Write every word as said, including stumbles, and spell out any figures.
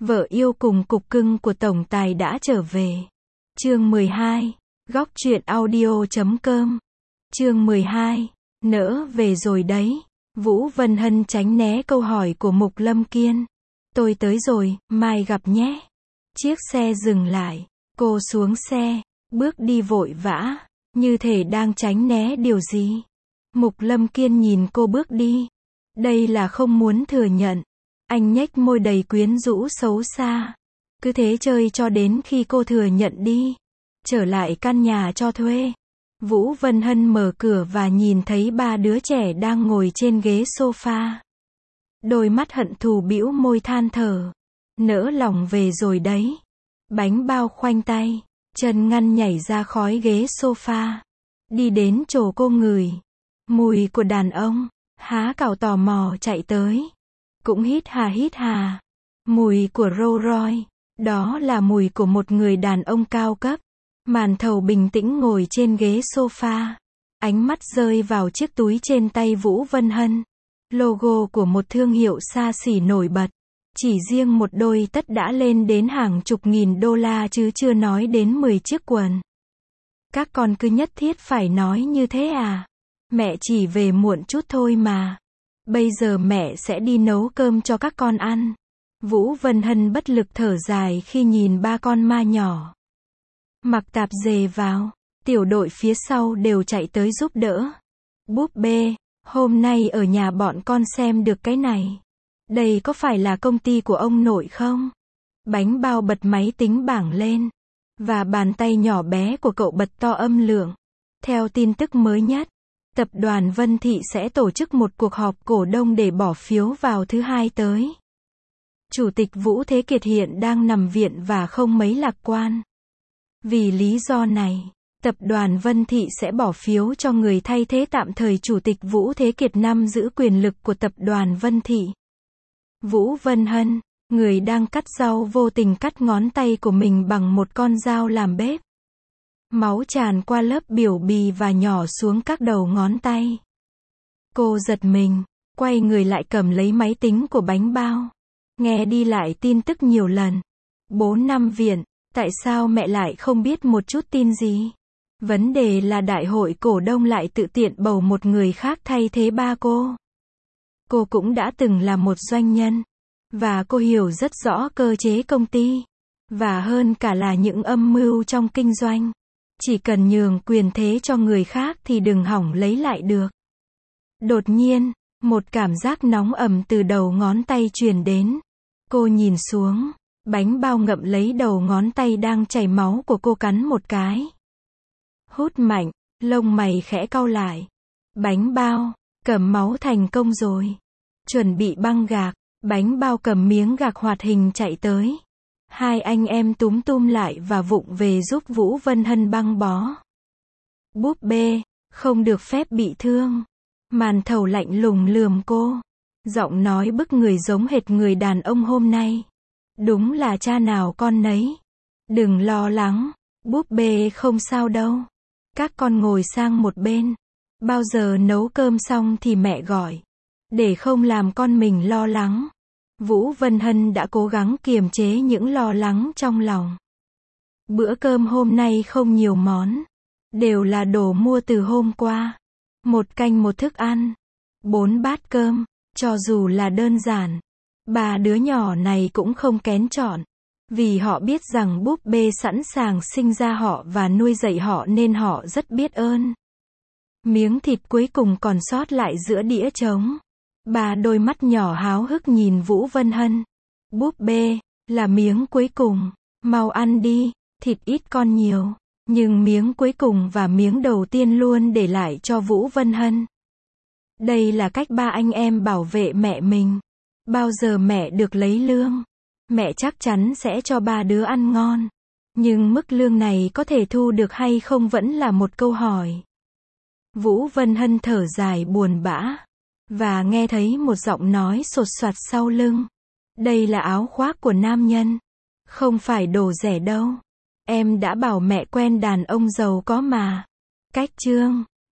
Vợ yêu cùng cục cưng của tổng tài đã trở về. Chương mười hai. Góc truyện audio chấm com. Chương mười hai. Nỡ về rồi đấy. Vũ Vân Hân tránh né câu hỏi của Mục Lâm Kiên. Tôi tới rồi, mai gặp nhé. Chiếc xe dừng lại. Cô xuống xe, bước đi vội vã, như thể đang tránh né điều gì. Mục Lâm Kiên nhìn cô bước đi. Đây là không muốn thừa nhận. Anh nhếch môi đầy quyến rũ xấu xa. Cứ thế chơi cho đến khi cô thừa nhận đi. Trở lại căn nhà cho thuê. Vũ Vân Hân mở cửa và nhìn thấy ba đứa trẻ đang ngồi trên ghế sofa. Đôi mắt hận thù bĩu môi than thở. Nỡ lòng về rồi đấy. Bánh bao khoanh tay, chân ngăn nhảy ra khói ghế sofa. Đi đến chỗ cô ngửi. Mùi của đàn ông. Há cào tò mò chạy tới. Cũng hít hà hít hà. Mùi của Rolls Royce. Đó là mùi của một người đàn ông cao cấp. Màn thầu bình tĩnh ngồi trên ghế sofa. Ánh mắt rơi vào chiếc túi trên tay Vũ Vân Hân. Logo của một thương hiệu xa xỉ nổi bật. Chỉ riêng một đôi tất đã lên đến hàng chục nghìn đô la chứ chưa nói đến mười chiếc quần. Các con cứ nhất thiết phải nói như thế à? Mẹ chỉ về muộn chút thôi mà. Bây giờ mẹ sẽ đi nấu cơm cho các con ăn. Vũ Vân Hân bất lực thở dài khi nhìn ba con ma nhỏ. Mặc tạp dề vào. Tiểu đội phía sau đều chạy tới giúp đỡ. Búp bê, hôm nay ở nhà bọn con xem được cái này. Đây có phải là công ty của ông nội không? Bánh bao bật máy tính bảng lên. Và bàn tay nhỏ bé của cậu bật to âm lượng. Theo tin tức mới nhất, tập đoàn Vân Thị sẽ tổ chức một cuộc họp cổ đông để bỏ phiếu vào thứ hai tới. Chủ tịch Vũ Thế Kiệt hiện đang nằm viện và không mấy lạc quan. Vì lý do này, tập đoàn Vân Thị sẽ bỏ phiếu cho người thay thế tạm thời Chủ tịch Vũ Thế Kiệt nắm giữ quyền lực của tập đoàn Vân Thị. Vũ Vân Hân, người đang cắt rau vô tình cắt ngón tay của mình bằng một con dao làm bếp. Máu tràn qua lớp biểu bì và nhỏ xuống các đầu ngón tay. Cô giật mình, quay người lại cầm lấy máy tính của bánh bao. Nghe đi lại tin tức nhiều lần. Bốn năm viện, tại sao mẹ lại không biết một chút tin gì? Vấn đề là đại hội cổ đông lại tự tiện bầu một người khác thay thế ba cô. Cô cũng đã từng là một doanh nhân. Và cô hiểu rất rõ cơ chế công ty. Và hơn cả là những âm mưu trong kinh doanh. Chỉ cần nhường quyền thế cho người khác thì đừng hỏng lấy lại được. Đột nhiên, một cảm giác nóng ẩm từ đầu ngón tay truyền đến. Cô nhìn xuống, bánh bao ngậm lấy đầu ngón tay đang chảy máu của cô cắn một cái. Hút mạnh, lông mày khẽ cau lại. Bánh bao, cầm máu thành công rồi. Chuẩn bị băng gạc, bánh bao cầm miếng gạc hoạt hình chạy tới. Hai anh em túm tум lại và vụng về giúp Vũ Vân Hân băng bó. Búp bê, không được phép bị thương. Màn thầu lạnh lùng lườm cô. Giọng nói bức người giống hệt người đàn ông hôm nay. Đúng là cha nào con nấy. Đừng lo lắng, búp bê không sao đâu. Các con ngồi sang một bên. Bao giờ nấu cơm xong thì mẹ gọi. Để không làm con mình lo lắng. Vũ Vân Hân đã cố gắng kiềm chế những lo lắng trong lòng. Bữa cơm hôm nay không nhiều món. Đều là đồ mua từ hôm qua. Một canh một thức ăn. Bốn bát cơm. Cho dù là đơn giản. Ba đứa nhỏ này cũng không kén chọn. Vì họ biết rằng búp bê sẵn sàng sinh ra họ và nuôi dạy họ nên họ rất biết ơn. Miếng thịt cuối cùng còn sót lại giữa đĩa trống. Ba đôi mắt nhỏ háo hức nhìn Vũ Vân Hân. Búp bê, là miếng cuối cùng. Mau ăn đi, thịt ít con nhiều. Nhưng miếng cuối cùng và miếng đầu tiên luôn để lại cho Vũ Vân Hân. Đây là cách ba anh em bảo vệ mẹ mình. Bao giờ mẹ được lấy lương, mẹ chắc chắn sẽ cho ba đứa ăn ngon. Nhưng mức lương này có thể thu được hay không vẫn là một câu hỏi. Vũ Vân Hân thở dài buồn bã. Và nghe thấy một giọng nói sột soạt sau lưng. Đây là áo khoác của nam nhân. Không phải đồ rẻ đâu. Em đã bảo mẹ quen đàn ông giàu có mà. Cách chương.